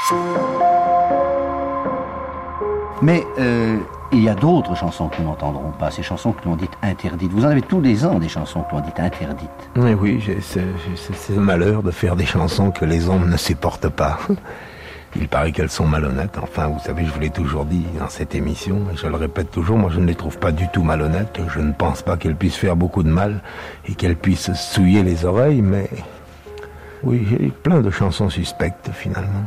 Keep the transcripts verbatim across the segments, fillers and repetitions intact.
Mais euh, il y a d'autres chansons que nous n'entendrons pas, ces chansons que l'on dit interdites. Vous en avez tous les ans des chansons que l'on dit interdites. Oui, oui, j'ai ce, j'ai ce malheur de faire des chansons que les hommes ne supportent pas. Il paraît qu'elles sont malhonnêtes. Enfin, vous savez, je vous l'ai toujours dit dans cette émission, et je le répète toujours, moi je ne les trouve pas du tout malhonnêtes. Je ne pense pas qu'elles puissent faire beaucoup de mal et qu'elles puissent souiller les oreilles, mais oui, j'ai plein de chansons suspectes finalement.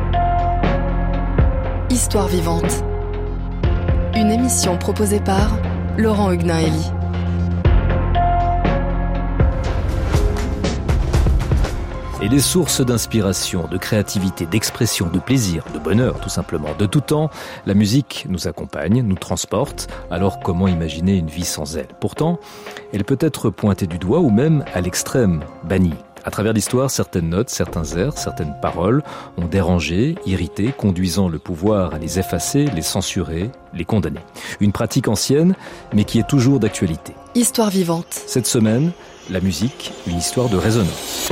Histoire vivante. Une émission proposée par Laurent Huguenin-Hélie. Et les sources d'inspiration, de créativité, d'expression, de plaisir, de bonheur tout simplement, de tout temps, la musique nous accompagne, nous transporte, alors comment imaginer une vie sans elle ? Pourtant, elle peut être pointée du doigt ou même à l'extrême, bannie. À travers l'histoire, certaines notes, certains airs, certaines paroles ont dérangé, irrité, conduisant le pouvoir à les effacer, les censurer, les condamner. Une pratique ancienne, mais qui est toujours d'actualité. Histoire vivante. Cette semaine, la musique, une histoire de résonance.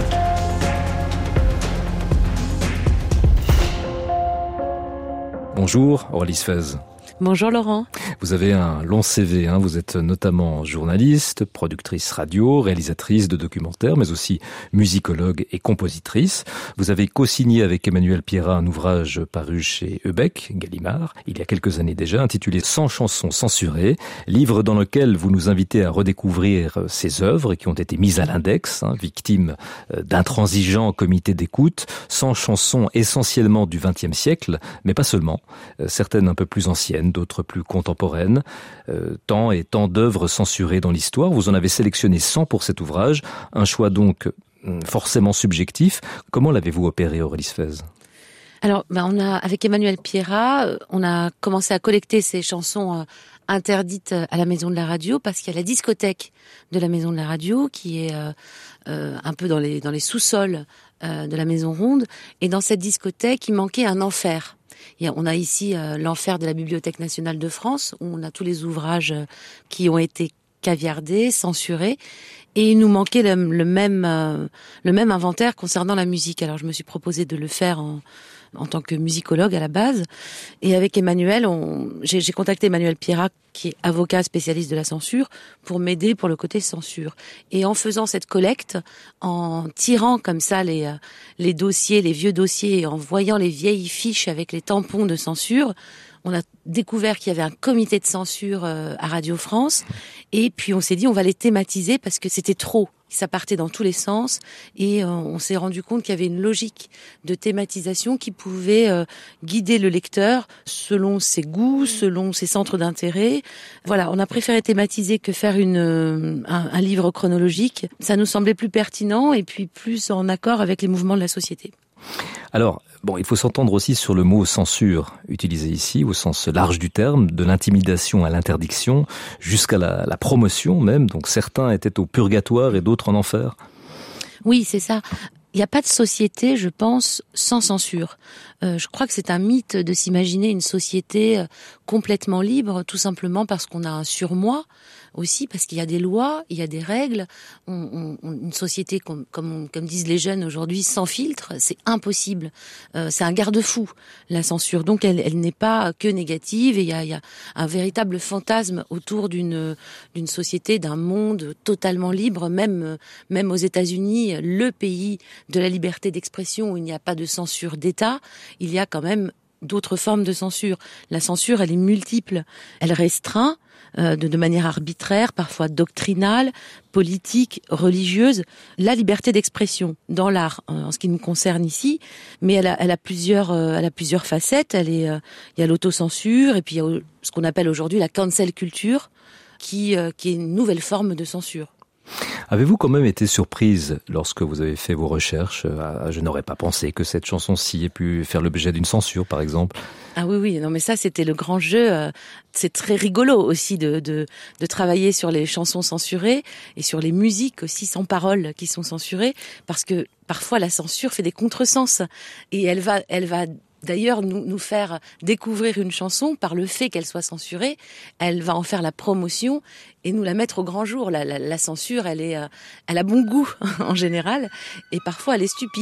Bonjour, Aurélie Sfez. Bonjour Laurent. Vous avez un long C V, hein. Vous êtes notamment journaliste, productrice radio, réalisatrice de documentaires, mais aussi musicologue et compositrice. Vous avez co-signé avec Emmanuel Pierrat un ouvrage paru chez Heubec, Gallimard, il y a quelques années déjà, intitulé « cent chansons censurées », livre dans lequel vous nous invitez à redécouvrir ces œuvres qui ont été mises à l'index, hein, victimes d'intransigeants comités d'écoute, cent chansons essentiellement du vingtième siècle, mais pas seulement, certaines un peu plus anciennes, d'autres plus contemporaines, euh, tant et tant d'œuvres censurées dans l'histoire. Vous en avez sélectionné cent pour cet ouvrage, un choix donc forcément subjectif. Comment l'avez-vous opéré, Aurélie Sfez ? Alors, ben on a avec Emmanuel Pierrat, on a commencé à collecter ces chansons euh, interdites à la Maison de la Radio, parce qu'il y a la discothèque de la Maison de la Radio qui est euh, euh, un peu dans les dans les sous-sols euh, de la Maison Ronde, et dans cette discothèque, il manquait un enfer. On a ici euh, l'enfer de la Bibliothèque nationale de France, où on a tous les ouvrages euh, qui ont été caviardés, censurés, et il nous manquait le, le même euh, le même inventaire concernant la musique. Alors je me suis proposé de le faire en en tant que musicologue à la base, et avec Emmanuel, on, j'ai, j'ai contacté Emmanuel Pierrat, qui est avocat spécialiste de la censure, pour m'aider pour le côté censure. Et en faisant cette collecte, en tirant comme ça les les dossiers, les vieux dossiers, et en voyant les vieilles fiches avec les tampons de censure, on a découvert qu'il y avait un comité de censure euh, à Radio France, et puis on s'est dit on va les thématiser parce que c'était trop. Ça partait dans tous les sens, et euh, on s'est rendu compte qu'il y avait une logique de thématisation qui pouvait euh, guider le lecteur selon ses goûts, selon ses centres d'intérêt. Voilà, on a préféré thématiser que faire une euh, un, un livre chronologique. Ça nous semblait plus pertinent et puis plus en accord avec les mouvements de la société. Alors, bon, il faut s'entendre aussi sur le mot censure, utilisé ici au sens large du terme, de l'intimidation à l'interdiction, jusqu'à la, la promotion même. Donc certains étaient au purgatoire et d'autres en enfer. Oui, c'est ça. Il n'y a pas de société, je pense, sans censure. Euh, je crois que c'est un mythe de s'imaginer une société complètement libre, tout simplement parce qu'on a un surmoi, aussi parce qu'il y a des lois, il y a des règles. On, on, une société, comme, comme, comme disent les jeunes aujourd'hui, sans filtre, c'est impossible. Euh, c'est un garde-fou, la censure. Donc elle, elle n'est pas que négative, et il y a, il y a un véritable fantasme autour d'une, d'une société, d'un monde totalement libre, même, même aux États-Unis, le pays de la liberté d'expression où il n'y a pas de censure d'État, il y a quand même d'autres formes de censure. La censure, elle est multiple. Elle restreint euh, de, de manière arbitraire, parfois doctrinale, politique, religieuse, la liberté d'expression dans l'art, euh, en ce qui nous concerne ici. Mais elle a, elle a plusieurs, euh, elle a plusieurs facettes. Elle est, euh, il y a l'autocensure, et puis il y a ce qu'on appelle aujourd'hui la cancel culture, qui, euh, qui est une nouvelle forme de censure. Avez-vous quand même été surprise lorsque vous avez fait vos recherches ? ah, Je n'aurais pas pensé que cette chanson-ci ait pu faire l'objet d'une censure, par exemple. Ah oui, oui, non mais ça c'était le grand jeu. C'est très rigolo aussi de, de, de travailler sur les chansons censurées et sur les musiques aussi sans paroles qui sont censurées, parce que parfois la censure fait des contresens, et elle va, elle va d'ailleurs nous, nous faire découvrir une chanson par le fait qu'elle soit censurée. Elle va en faire la promotion et nous la mettre au grand jour. La, la, la censure, elle est, euh, elle a bon goût en général, et parfois elle est stupide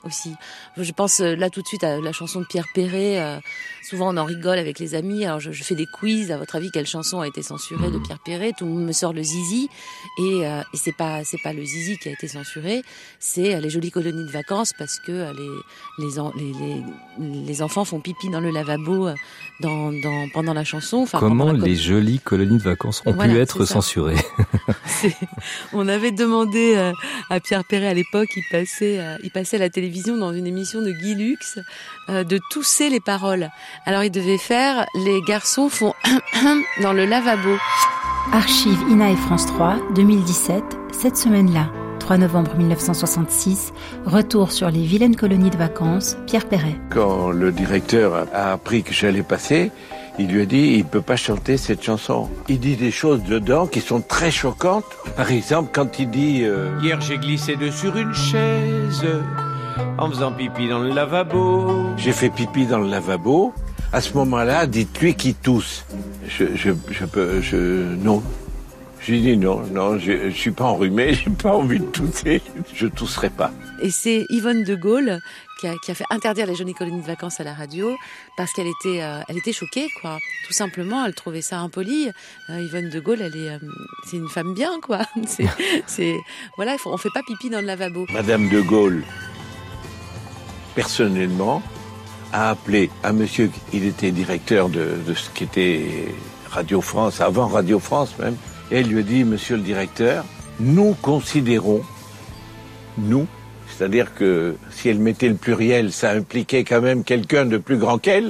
aussi. Je pense là tout de suite à la chanson de Pierre Perret. Euh, souvent on en rigole avec les amis. Alors je, je fais des quiz. À votre avis, quelle chanson a été censurée de Pierre Perret? Tout le monde me sort le Zizi. Et, euh, et c'est pas c'est pas le Zizi qui a été censuré. C'est les jolies colonies de vacances parce que les les, en, les, les, les enfants font pipi dans le lavabo dans, dans pendant la chanson. Enfin, comment la les jolies colonies de vacances ont voilà, pu être censurées? On avait demandé euh, à Pierre Perret à l'époque, il passait, euh, il passait à la télévision dans une émission de Guy Lux, euh, de tousser les paroles. Alors il devait faire « Les garçons font dans le lavabo ». Archives I N A et France trois, deux mille dix-sept, cette semaine-là, trois novembre mille neuf cent soixante-six, retour sur les vilaines colonies de vacances, Pierre Perret. Quand le directeur a appris que j'allais passer, il lui a dit, il ne peut pas chanter cette chanson. Il dit des choses dedans qui sont très choquantes. Par exemple, quand il dit... Euh... Hier, j'ai glissé de sur une chaise en faisant pipi dans le lavabo. J'ai fait pipi dans le lavabo. À ce moment-là, dites-lui qu'il tousse. Je, je, je peux... Je, non. J'ai dit non, non, je ne suis pas enrhumé, j'ai pas envie de tousser. Je tousserai pas. Et c'est Yvonne de Gaulle qui a, qui a fait interdire les jolies colonies de vacances à la radio parce qu'elle était, euh, elle était choquée, quoi. Tout simplement, elle trouvait ça impoli. Euh, Yvonne de Gaulle, elle est, euh, c'est une femme bien, quoi. C'est, c'est, voilà, il faut, on fait pas pipi dans le lavabo. Madame de Gaulle, personnellement, a appelé un monsieur, il était directeur de, de ce qui était Radio France, avant Radio France même, et elle lui a dit, monsieur le directeur, nous considérons, nous, c'est-à-dire que si elle mettait le pluriel, ça impliquait quand même quelqu'un de plus grand qu'elle.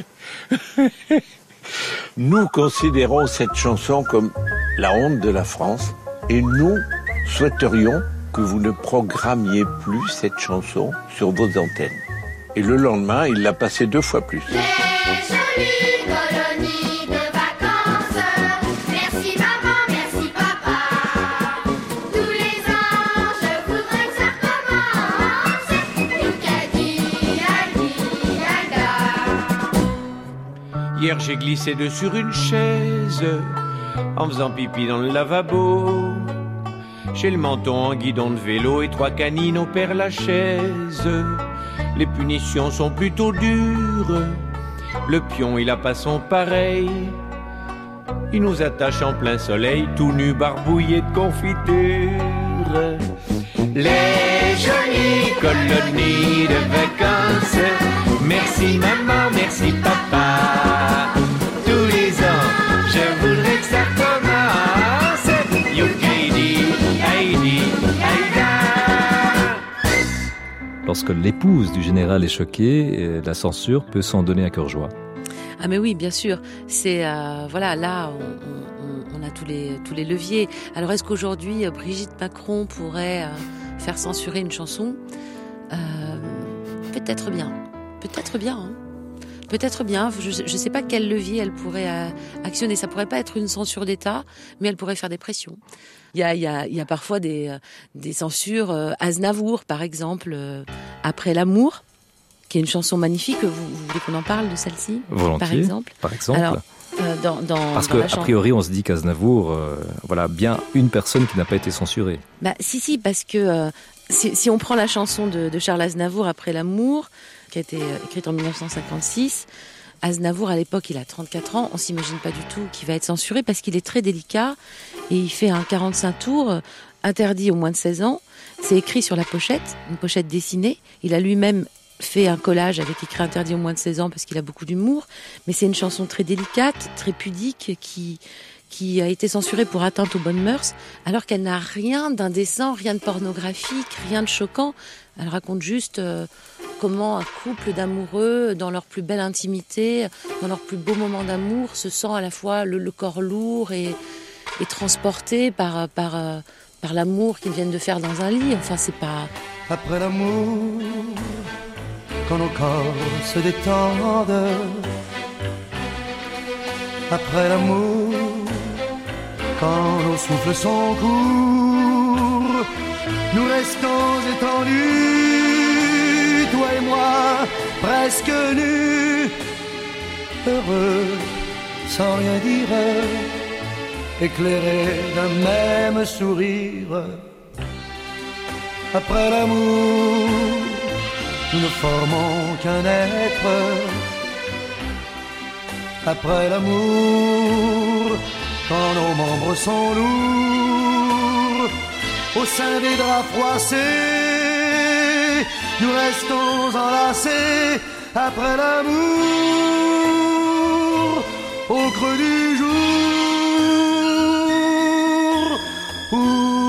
Nous considérons cette chanson comme la honte de la France et nous souhaiterions que vous ne programmiez plus cette chanson sur vos antennes. Et le lendemain, il l'a passée deux fois plus. Les jolies colonies de vacances, merci maman, merci papa. Tous les ans, je voudrais que ça recommence. Youkadi, Adi, Ada. Hier, j'ai glissé de sur une chaise en faisant pipi dans le lavabo. J'ai le menton en guidon de vélo et trois canines au Père-Lachaise. Les punitions sont plutôt dures. Le pion, il a pas son pareil. Il nous attache en plein soleil, tout nu, barbouillé de confiture. Les jolies colonies de vacances. Merci maman, merci papa. Tous les ans, je voudrais que ça commence. Youkaidi, Heidi, Aïda. Lorsque l'épouse du général est choquée, la censure peut s'en donner à cœur joie. Ah mais oui, bien sûr. C'est euh, voilà, là on, on, on a tous les tous les leviers. Alors est-ce qu'aujourd'hui Brigitte Macron pourrait euh, faire censurer une chanson? euh, Peut-être bien, peut-être bien. Hein. Peut-être bien. Je ne sais pas quel levier elle pourrait euh, actionner. Ça pourrait pas être une censure d'État, mais elle pourrait faire des pressions. Il y a, il y a, il y a parfois des, des censures. Euh, Aznavour, par exemple, euh, Après l'amour, qui est une chanson magnifique. Vous, vous voulez qu'on en parle de celle-ci? Volontiers, par exemple. Par exemple. Alors, euh, dans, dans, Parce dans qu'a chan... priori, on se dit qu'Aznavour, euh, voilà, bien une personne qui n'a pas été censurée. Bah, si, si, parce que euh, si, si on prend la chanson de, de Charles Aznavour, Après l'amour, qui a été écrite en dix-neuf cent cinquante-six, Aznavour, à l'époque, il a trente-quatre ans. On s'imagine pas du tout qu'il va être censuré parce qu'il est très délicat et il fait un quarante-cinq tours interdit aux moins de seize ans. C'est écrit sur la pochette, une pochette dessinée. Il a lui-même fait un collage avec écrit interdit aux moins de seize ans parce qu'il a beaucoup d'humour. Mais c'est une chanson très délicate, très pudique qui, qui a été censurée pour atteinte aux bonnes mœurs alors qu'elle n'a rien d'indécent, rien de pornographique, rien de choquant. Elle raconte juste euh, comment un couple d'amoureux, dans leur plus belle intimité, dans leur plus beau moment d'amour, se sent à la fois le, le corps lourd et, et transporté par, par, euh, par l'amour qu'ils viennent de faire dans un lit. Enfin, c'est pas... Après l'amour, quand nos corps se détendent, après l'amour, quand nos souffles sont courts, nous restons étendus, toi et moi, presque nus, heureux, sans rien dire, éclairés d'un même sourire. Après l'amour, nous ne formons qu'un être. Après l'amour, quand nos membres sont lourds, au sein des draps froissés, nous restons enlacés. Après l'amour, au creux du jour, pour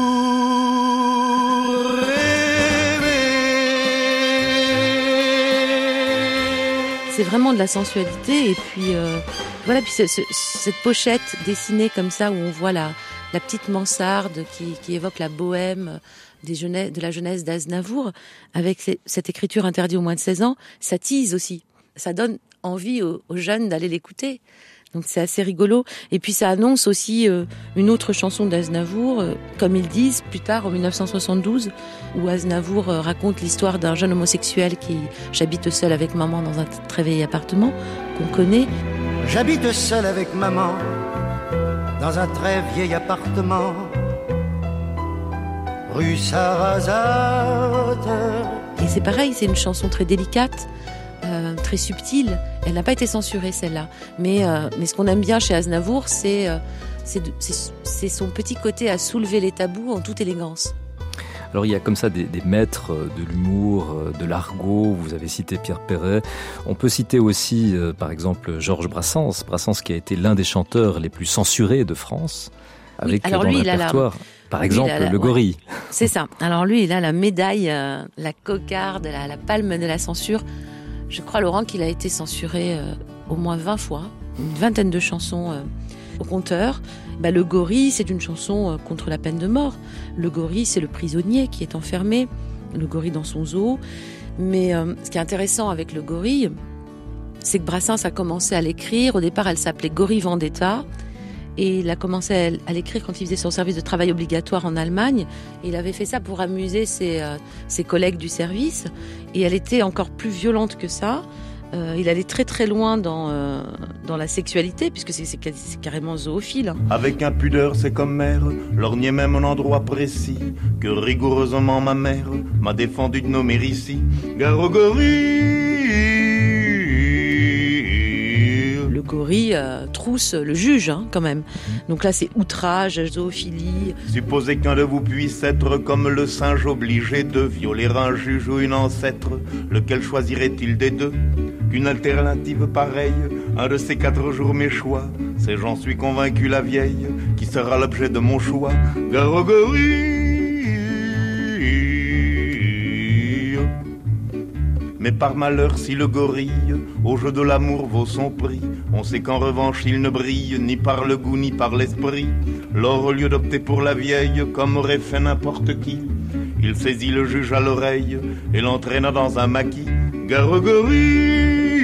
rêver. C'est vraiment de la sensualité et puis euh, voilà, puis ce, ce, cette pochette dessinée comme ça où on voit la, la petite mansarde qui, qui évoque la bohème des jeunesse, de la jeunesse d'Aznavour, avec ces, cette écriture interdite aux moins de seize ans, ça tease aussi. Ça donne envie aux, aux jeunes d'aller l'écouter. Donc c'est assez rigolo. Et puis ça annonce aussi euh, une autre chanson d'Aznavour, euh, comme ils disent plus tard, en dix-neuf cent soixante-douze, où Aznavour euh, raconte l'histoire d'un jeune homosexuel qui j'habite seul avec maman dans un très vieil appartement qu'on connaît. J'habite seul avec maman dans un très vieil appartement, rue Sarrazate. Et c'est pareil, c'est une chanson très délicate, euh, très subtile. Elle n'a pas été censurée, celle-là. Mais, euh, mais ce qu'on aime bien chez Aznavour, c'est, euh, c'est, de, c'est, c'est son petit côté à soulever les tabous en toute élégance. Alors il y a comme ça des, des maîtres de l'humour, de l'argot, vous avez cité Pierre Perret. On peut citer aussi, euh, par exemple, Georges Brassens. Brassens qui a été l'un des chanteurs les plus censurés de France, avec oui, alors dans lui, le il répertoire, a la... par lui, exemple, la... le gorille. Ouais. C'est ça. Alors lui, il a la médaille, euh, la cocarde, la, la palme de la censure. Je crois, Laurent, qu'il a été censuré euh, au moins vingt fois, une vingtaine de chansons euh, au compteur. Bah, le gorille, c'est une chanson euh, contre la peine de mort. Le gorille, c'est le prisonnier qui est enfermé, le gorille dans son zoo. Mais euh, ce qui est intéressant avec le gorille, c'est que Brassens a commencé à l'écrire. Au départ, elle s'appelait Gorille Vendetta. Et il a commencé à l'écrire quand il faisait son service de travail obligatoire en Allemagne. Et il avait fait ça pour amuser ses, euh, ses collègues du service. Et elle était encore plus violente que ça. Euh, il allait très très loin dans, euh, dans la sexualité, puisque c'est, c'est, c'est carrément zoophile. Avec impudeur, c'est comme mère, lorgnait même un endroit précis, que rigoureusement ma mère m'a défendu de nommer ici. Garogori. Le gorille euh, trousse le juge, hein, quand même. Donc là, c'est outrage, zoophilie. Supposez qu'un de vous puisse être comme le singe obligé de violer un juge ou une ancêtre. Lequel choisirait-il des deux? Qu'une alternative pareille, un de ces quatre jours mes choix. C'est, j'en suis convaincu, la vieille, qui sera l'objet de mon choix. Garogori. Mais par malheur, si le gorille, au jeu de l'amour, vaut son prix, on sait qu'en revanche, il ne brille ni par le goût ni par l'esprit. Lors, au lieu d'opter pour la vieille, comme aurait fait n'importe qui, il saisit le juge à l'oreille et l'entraîna dans un maquis. Garogori.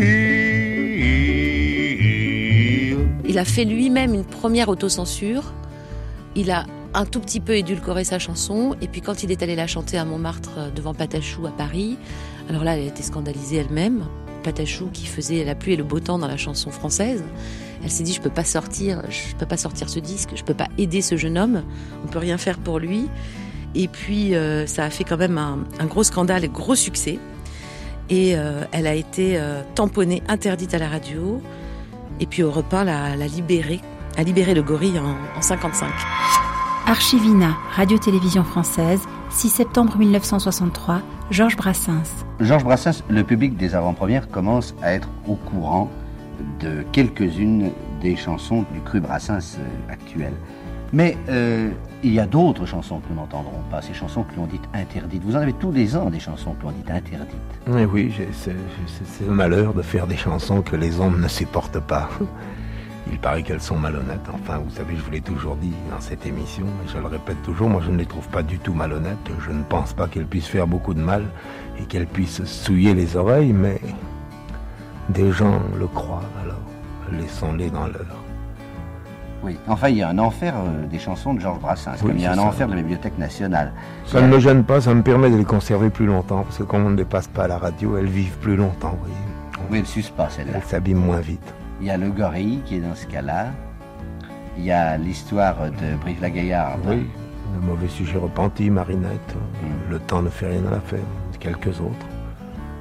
Il a fait lui-même une première autocensure. Il a un tout petit peu édulcoré sa chanson. Et puis quand il est allé la chanter à Montmartre devant Patachou à Paris, alors là, elle a été scandalisée elle-même. Patachou qui faisait la pluie et le beau temps dans la chanson française. Elle s'est dit, je peux pas sortir, je peux pas sortir ce disque, je peux pas aider ce jeune homme, on peut rien faire pour lui. Et puis, euh, ça a fait quand même un, un gros scandale et gros succès. Et euh, elle a été euh, tamponnée, interdite à la radio. Et puis Europe un l'a, l'a libérée, a libéré le gorille en, en cinquante-cinq. Archivina, radio-télévision française, six septembre mille neuf cent soixante-trois, Georges Brassens. Georges Brassens, le public des avant-premières commence à être au courant de quelques-unes des chansons du cru Brassens euh, actuel. Mais euh, il y a d'autres chansons que nous n'entendrons pas, ces chansons que l'on dit interdites. Vous en avez tous les ans des chansons que l'on dit interdites. Oui, oui, j'ai, c'est, c'est, c'est le malheur de faire des chansons que les ondes ne supportent pas. Il paraît qu'elles sont malhonnêtes. Enfin, vous savez, je vous l'ai toujours dit dans cette émission, et je le répète toujours, moi je ne les trouve pas du tout malhonnêtes. Je ne pense pas qu'elles puissent faire beaucoup de mal et qu'elles puissent souiller les oreilles, mais des gens le croient, alors laissons-les dans leur. Oui, enfin il y a un enfer euh, des chansons de Georges Brassens, oui, comme il y a un ça. enfer de la Bibliothèque nationale. Ça ne me gêne pas, ça me permet de les conserver plus longtemps, parce que quand on ne les passe pas à la radio, elles vivent plus longtemps, vous voyez. Oui, elles ne s'usent pas, celle-là. Elles s'abîment moins vite. Il y a le gorille qui est dans ce cas-là. Il y a l'histoire de Brive-la-Gaillarde. Oui, le mauvais sujet repenti, Marinette. Mm. Le temps ne fait rien à l'affaire. Quelques autres.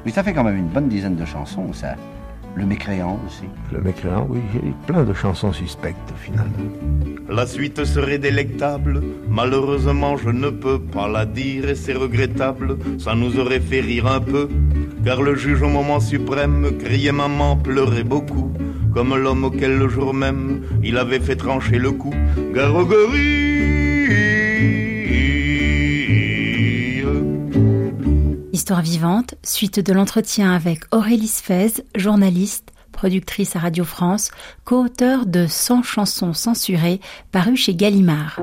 Oui, ça fait quand même une bonne dizaine de chansons, ça. Le Mécréant aussi. Le Mécréant, oui, j'ai plein de chansons suspectes finalement. La suite serait délectable, malheureusement je ne peux pas la dire et c'est regrettable, ça nous aurait fait rire un peu, car le juge au moment suprême criait maman, pleurait beaucoup, comme l'homme auquel le jour même il avait fait trancher le cou. Garogorie. Histoire vivante, suite de l'entretien avec Aurélie Sfez, journaliste, productrice à Radio France, co-auteure de cent chansons censurées, paru chez Gallimard.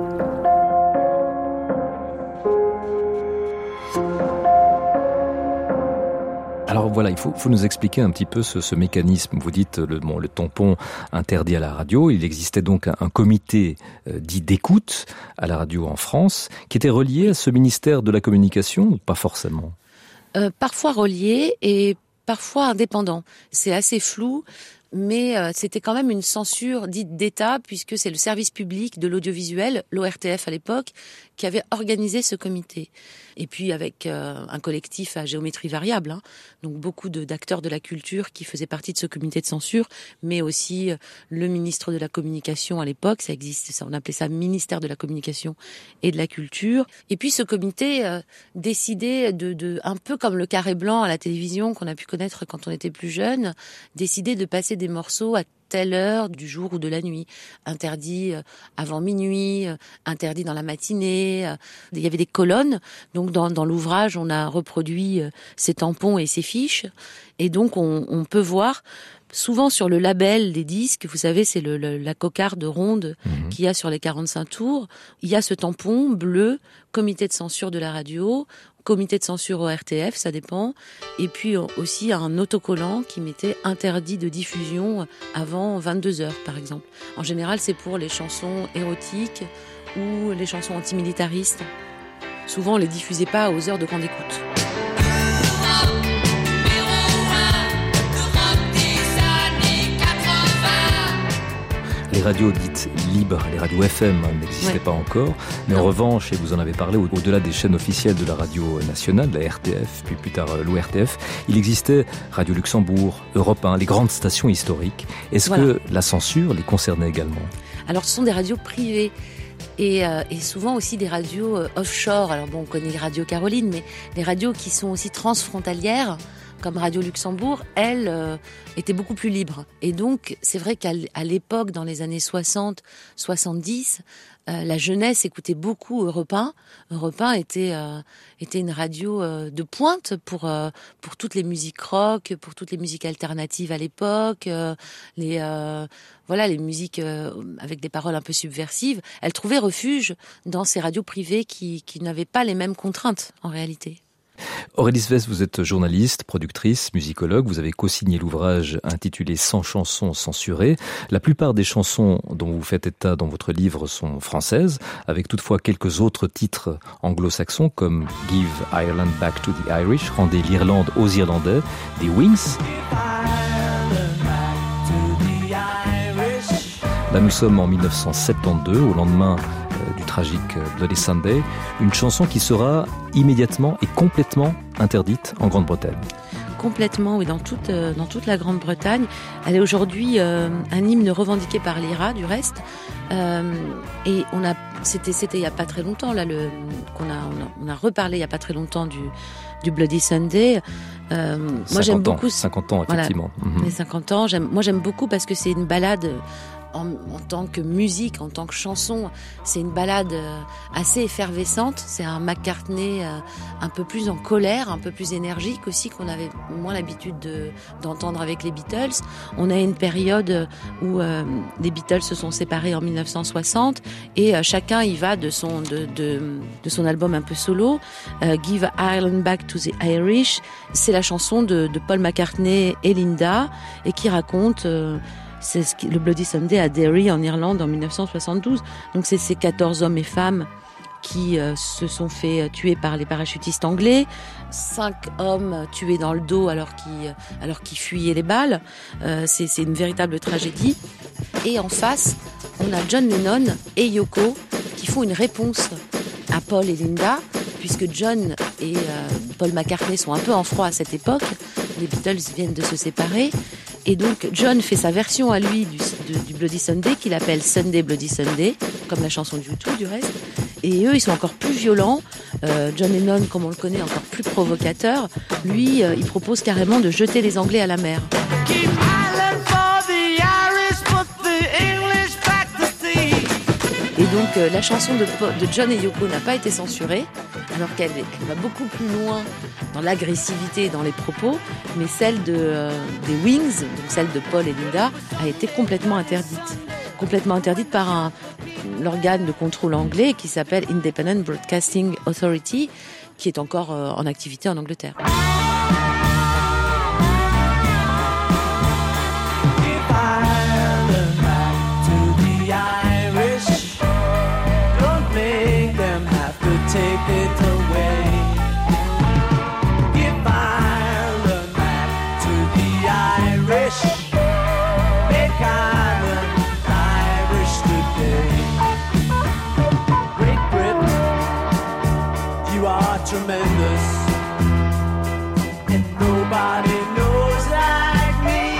Alors voilà, il faut, faut nous expliquer un petit peu ce, ce mécanisme. Vous dites le, bon, le tampon interdit à la radio. Il existait donc un, un comité euh, dit d'écoute à la radio en France qui était relié à ce ministère de la Communication ou pas forcément ? Euh, parfois relié et parfois indépendant. C'est assez flou, mais euh, c'était quand même une censure dite d'État, puisque c'est le service public de l'audiovisuel, l'O R T F à l'époque, qui avait organisé ce comité. Et puis avec euh, un collectif à géométrie variable, hein, donc beaucoup de, d'acteurs de la culture qui faisaient partie de ce comité de censure, mais aussi euh, le ministre de la Communication à l'époque, ça existe, ça, on appelait ça ministère de la Communication et de la Culture. Et puis ce comité euh, décidait de, de, un peu comme le carré blanc à la télévision qu'on a pu connaître quand on était plus jeune, décidait de passer des morceaux à telle heure du jour ou de la nuit, interdit avant minuit, interdit dans la matinée. Il y avait des colonnes, donc dans, dans l'ouvrage on a reproduit ces tampons et ces fiches, et donc on, on peut voir souvent sur le label des disques, vous savez, c'est le, le, la cocarde ronde mmh. qu'il y a sur les quarante-cinq tours, il y a ce tampon bleu, comité de censure de la radio, comité de censure au R T F, ça dépend, et puis aussi un autocollant qui mettait interdit de diffusion avant vingt-deux heures, par exemple. En général, c'est pour les chansons érotiques ou les chansons antimilitaristes. Souvent, on les diffusait pas aux heures de grande écoute. Les radios dites libres, les radios F M n'existaient ouais. pas encore, mais non. En revanche, et vous en avez parlé, au-delà des chaînes officielles de la radio nationale, la R T F, puis plus tard l'O R T F, il existait Radio Luxembourg, Europe un, les grandes stations historiques. Est-ce voilà. que la censure les concernait également ? Alors ce sont des radios privées. Et, euh, et souvent aussi des radios euh, offshore. Alors bon, on connaît Radio Caroline, mais les radios qui sont aussi transfrontalières, comme Radio Luxembourg, elle euh, était beaucoup plus libre. Et donc, c'est vrai qu'à l'époque, dans les années soixante, soixante-dix, euh, la jeunesse écoutait beaucoup Europe un. Europe un était euh, était une radio euh, de pointe pour euh, pour toutes les musiques rock, pour toutes les musiques alternatives à l'époque, euh, les euh, voilà les musiques euh, avec des paroles un peu subversives. Elle trouvait refuge dans ces radios privées qui qui n'avaient pas les mêmes contraintes en réalité. Aurélie Sfez, vous êtes journaliste, productrice, musicologue. Vous avez co-signé l'ouvrage intitulé cent chansons censurées. La plupart des chansons dont vous faites état dans votre livre sont françaises, avec toutefois quelques autres titres anglo-saxons comme Give Ireland Back to the Irish, rendez l'Irlande aux Irlandais, des Wings. Là, nous sommes en dix-neuf cent soixante-douze, au lendemain du tragique Bloody Sunday, une chanson qui sera immédiatement et complètement interdite en Grande-Bretagne. Complètement, oui, dans toute, euh, dans toute la Grande-Bretagne. Elle est aujourd'hui euh, un hymne revendiqué par l'I R A, du reste. Euh, et on a, c'était, c'était il y a pas très longtemps, là, le, qu'on a, on a, on a reparlé il y a pas très longtemps du, du Bloody Sunday. Euh, moi, j'aime ans, beaucoup. cinquante ans, effectivement. Voilà, mm-hmm. Les cinquante ans. J'aime, moi, j'aime beaucoup parce que c'est une ballade. En, en tant que musique, en tant que chanson, c'est une ballade euh, assez effervescente. C'est un McCartney euh, un peu plus en colère, un peu plus énergique aussi, qu'on avait moins l'habitude de, d'entendre avec les Beatles. On a une période où euh, les Beatles se sont séparés en dix-neuf cent soixante et euh, chacun y va de son, de, de, de son album un peu solo. Euh, Give Ireland Back to the Irish, c'est la chanson de, de Paul McCartney et Linda et qui raconte... Euh, C'est ce qui, le Bloody Sunday à Derry en Irlande en dix-neuf cent soixante-douze. Donc c'est ces quatorze hommes et femmes qui euh, se sont fait tuer par les parachutistes anglais. Cinq hommes tués dans le dos alors qu'ils, alors qu'ils fuyaient les balles. Euh, c'est, c'est une véritable tragédie. Et en face, on a John Lennon et Yoko qui font une réponse à Paul et Linda, puisque John et euh, Paul McCartney sont un peu en froid à cette époque. les Beatles viennent de se séparer. Et donc John fait sa version à lui du, de, du Bloody Sunday qu'il appelle Sunday Bloody Sunday, comme la chanson de U deux du reste. Et eux, ils sont encore plus violents. Euh, John Lennon, comme on le connaît, encore plus provocateur. Lui, euh, il propose carrément de jeter les Anglais à la mer. Et donc euh, la chanson de, de John et Yoko n'a pas été censurée, alors qu'elle elle va beaucoup plus loin dans l'agressivité et dans les propos, mais celle de, euh, des Wings, donc celle de Paul et Linda, a été complètement interdite. Complètement interdite par un, l'organe de contrôle anglais qui s'appelle Independent Broadcasting Authority, qui est encore euh, en activité en Angleterre. Tremendous, and nobody knows like me.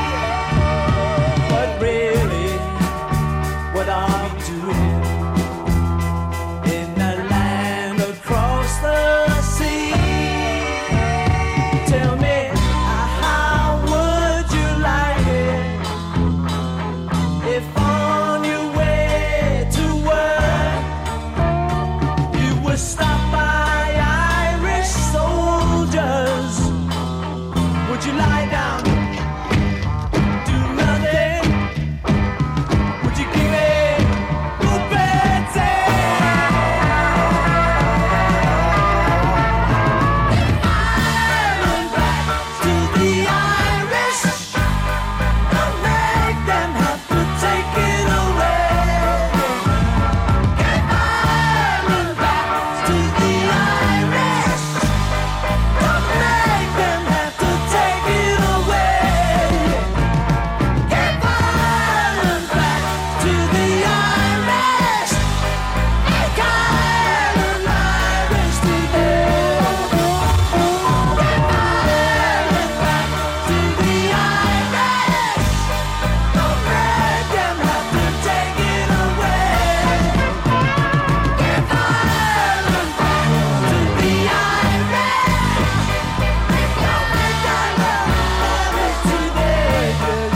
But really, what are we doing in a land across the sea? Tell me, how would you like it if on your way to work you were stopped by you lie down, do nothing? Would you give it a better? Ireland back to the Irish, don't make them have to take it away. Get Ireland back to the Irish, don't make them have to take it away. Get Ireland back to the Irish. Make Ireland Irish today. Get Ireland back to the Irish. Don't make them have to take it away. Get Ireland back to the Irish. Don't make Ireland Irish today.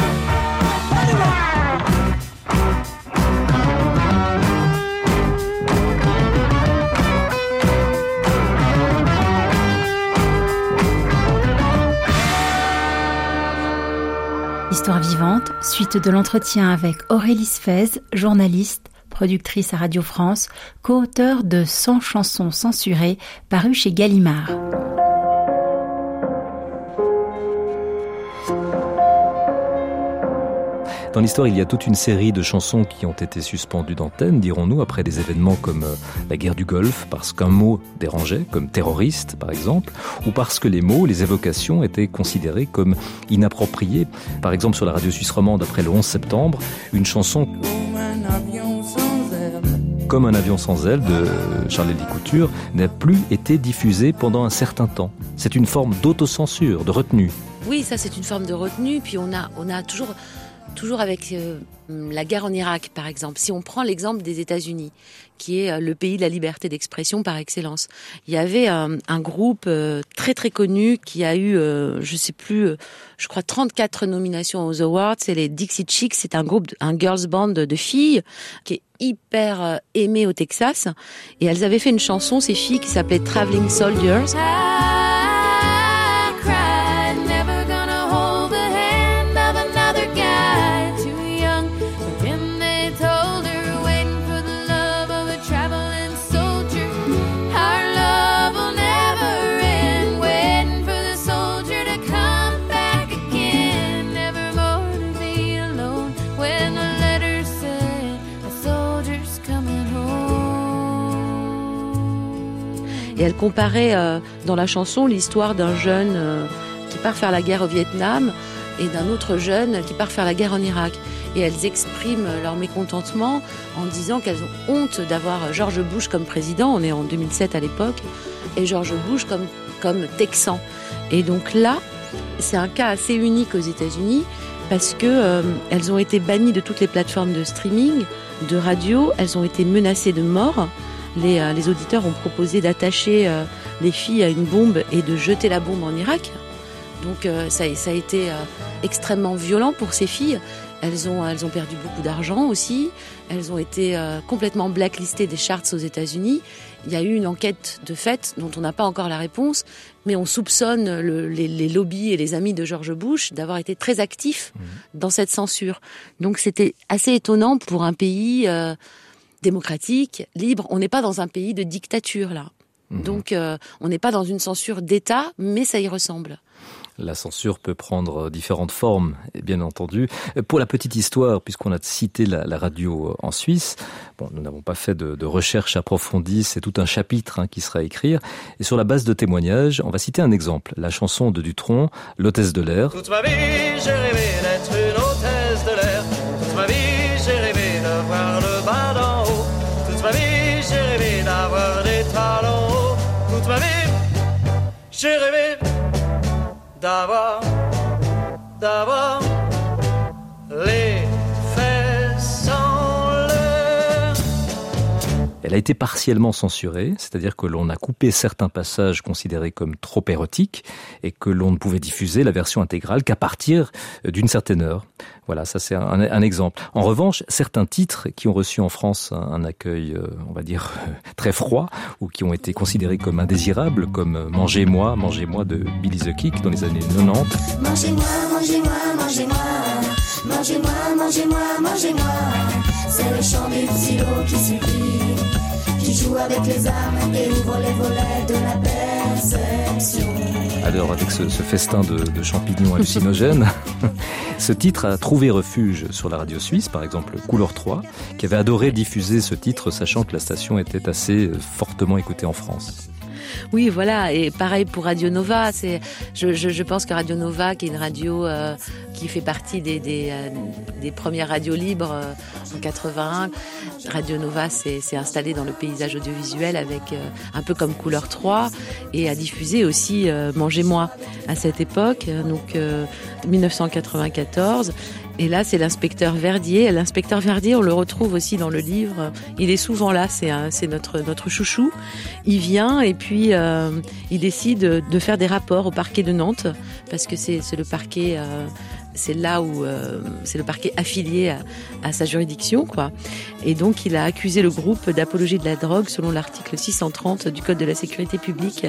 Histoire vivante, suite de l'entretien avec Aurélie Sfez, journaliste, productrice à Radio France, co-auteure de cent chansons censurées, paru chez Gallimard. Dans l'histoire, il y a toute une série de chansons qui ont été suspendues d'antenne, dirons-nous, après des événements comme euh, la guerre du Golfe, parce qu'un mot dérangeait, comme terroriste par exemple, ou parce que les mots, les évocations étaient considérés comme inappropriés. Par exemple, sur la radio suisse romande, après le onze septembre, une chanson Comme un avion sans aile de Charles-Élie Couture n'a plus été diffusée pendant un certain temps. C'est une forme d'autocensure, de retenue. Oui, ça c'est une forme de retenue, puis on a, on a toujours... Toujours avec euh, la guerre en Irak, par exemple. Si on prend l'exemple des États-Unis, qui est euh, le pays de la liberté d'expression par excellence, il y avait un, un groupe euh, très très connu qui a eu, euh, je sais plus, euh, je crois trente-quatre nominations aux Awards. C'est les Dixie Chicks. C'est un groupe, un girls band de filles qui est hyper euh, aimé au Texas. Et elles avaient fait une chanson, ces filles, qui s'appelait Traveling Soldiers. Et elle comparait euh, dans la chanson l'histoire d'un jeune euh, qui part faire la guerre au Vietnam et d'un autre jeune qui part faire la guerre en Irak. Et elles expriment leur mécontentement en disant qu'elles ont honte d'avoir George Bush comme président, on est en deux mille sept à l'époque, et George Bush comme, comme texan. Et donc là, C'est un cas assez unique aux États-Unis parce que euh, elles ont été bannies de toutes les plateformes de streaming, de radio. Elles ont été menacées de mort. Les, euh, les auditeurs ont proposé d'attacher euh, les filles à une bombe et de jeter la bombe en Irak. Donc euh, ça, ça a été euh, extrêmement violent pour ces filles. Elles ont, elles ont perdu beaucoup d'argent aussi. Elles ont été euh, complètement blacklistées des charts aux États-Unis. Il y a eu une enquête de fait dont on n'a pas encore la réponse, mais on soupçonne le, les, les lobbies et les amis de George Bush d'avoir été très actifs mmh. dans cette censure. Donc c'était assez étonnant pour un pays euh, démocratique, libre. On n'est pas dans un pays de dictature là. Mmh. Donc euh, on n'est pas dans une censure d'État, mais ça y ressemble. La censure peut prendre différentes formes, bien entendu. Pour la petite histoire, puisqu'on a cité la, la radio en Suisse, bon, nous n'avons pas fait de, de recherche approfondie, c'est tout un chapitre hein, qui sera à écrire. Et sur la base de témoignages, on va citer un exemple, la chanson de Dutronc, l'hôtesse de l'air. Toute ma vie, j'ai rêvé d'être une hôtesse de l'air. Toute ma vie, j'ai rêvé de voir le bas d'en haut. Toute ma vie, j'ai rêvé d'avoir des talons hauts. Toute ma vie, j'ai rêvé d'avoir, d'avoir les fesses en l'air. Elle a été partiellement censurée, c'est-à-dire que l'on a coupé certains passages considérés comme trop érotiques et que l'on ne pouvait diffuser la version intégrale qu'à partir d'une certaine heure. Voilà, ça c'est un, un exemple. En revanche, certains titres qui ont reçu en France un, un accueil, euh, on va dire, euh, très froid, ou qui ont été considérés comme indésirables, comme euh, Mangez-moi, Mangez-moi de Billy the Kick dans les années quatre-vingt-dix. Mangez-moi, mangez-moi, mangez-moi, mangez-moi, mangez-moi, mangez-moi. C'est le chant du silo qui supplie, qui joue avec les armes et ouvre les volets de la perception. Alors, avec ce, ce festin de, de champignons hallucinogènes, ce titre a trouvé refuge sur la radio suisse, par exemple Couleur trois, qui avait adoré diffuser ce titre, sachant que la station était assez fortement écoutée en France. Oui, voilà, et pareil pour Radio Nova. C'est, je, je, je pense que Radio Nova, qui est une radio euh, qui fait partie des, des, euh, des premières radios libres euh, en quatre-vingt-un, Radio Nova s'est, s'est installée dans le paysage audiovisuel avec euh, un peu comme Couleur trois et a diffusé aussi euh, Mangez-moi à cette époque, donc euh, dix-neuf cent quatre-vingt-quatorze. Et là, c'est l'inspecteur Verdier. L'inspecteur Verdier, on le retrouve aussi dans le livre. Il est souvent là, c'est, un, c'est notre, notre chouchou. Il vient et puis euh, il décide de faire des rapports au parquet de Nantes, parce que c'est, c'est le parquet... Euh, c'est là où euh, c'est le parquet affilié à, à sa juridiction, quoi. Et donc, il a accusé le groupe d'apologie de la drogue selon l'article six cent trente du Code de la sécurité publique.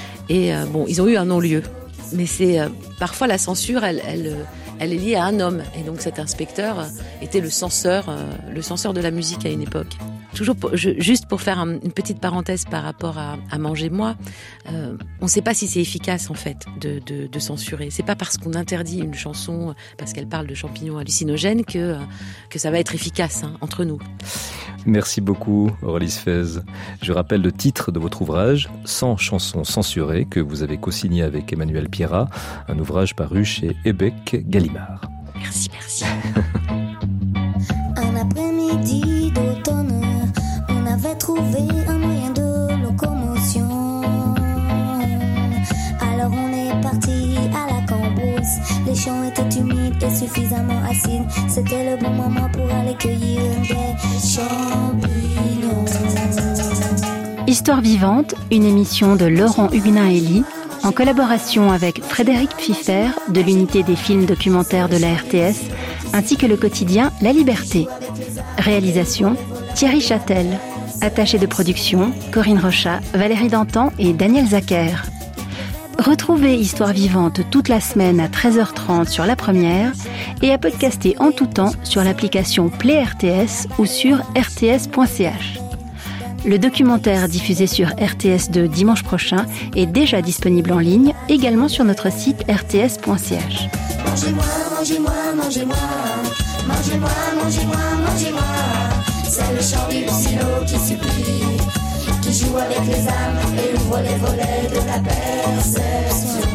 Et euh, bon, ils ont eu un non-lieu. Mais c'est euh, parfois la censure, elle... elle Elle est liée à un homme, et donc cet inspecteur était le censeur, euh, le censeur de la musique à une époque. Toujours pour, je, juste pour faire un, une petite parenthèse par rapport à, à Mangez-moi, euh, on ne sait pas si c'est efficace en fait de, de, de censurer. C'est pas parce qu'on interdit une chanson parce qu'elle parle de champignons hallucinogènes que que ça va être efficace hein, entre nous. Merci beaucoup Aurélie Sfez. Je rappelle le titre de votre ouvrage, cent chansons censurées, que vous avez co-signé avec Emmanuel Pierrat, un ouvrage paru chez Ebec Gallimard. Merci, merci. Un après-midi d'automne, on avait trouvé un moyen de locomotion. Alors on est parti à la cambrousse. Les champs étaient humides et suffisamment acides. C'était le bon moment pour aller cueillir des champignons. Histoire vivante, une émission de Laurent Huguenin-Elie, en collaboration avec Frédéric Pfiffer de l'unité des films documentaires de la R T S, ainsi que le quotidien La Liberté. Réalisation, Thierry Châtel. Attaché de production, Corinne Rochat, Valérie Dantan et Daniel Zacher. Retrouvez Histoire vivante toute la semaine à treize heures trente sur La Première et à podcaster en tout temps sur l'application Play R T S ou sur r t s point c h. Le documentaire diffusé sur R T S deux dimanche prochain est déjà disponible en ligne, également sur notre site r t s point c h. Mangez-moi, mangez-moi, mangez-moi, mangez-moi, mangez-moi, mangez-moi. C'est le chant du silo qui supplie, qui joue avec les âmes et ouvre les volets de la perception.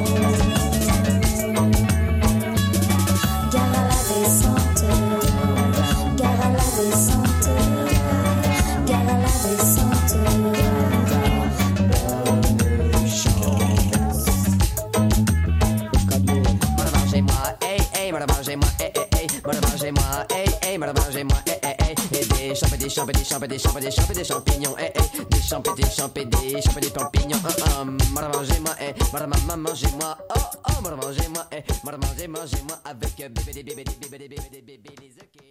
Gare à la descente, gare à la descente, gare à la descente. Le chant. mangez-moi, eh, eh, eh, madame, mangez-moi, eh, eh, madame, mangez-moi, eh, eh, eh, et des champs, des champs, des champs, des champs, des champs, des champignons, eh, eh, des champs, des champs, des champs, des champignons, uh, um, madame, mangez-moi, eh, madame, maman, mangez-moi, oh, oh, madame, mangez-moi, eh, madame, mangez, mangez-moi avec bébé, bébé, bébé, bébé, bébé, bébé, les œufs.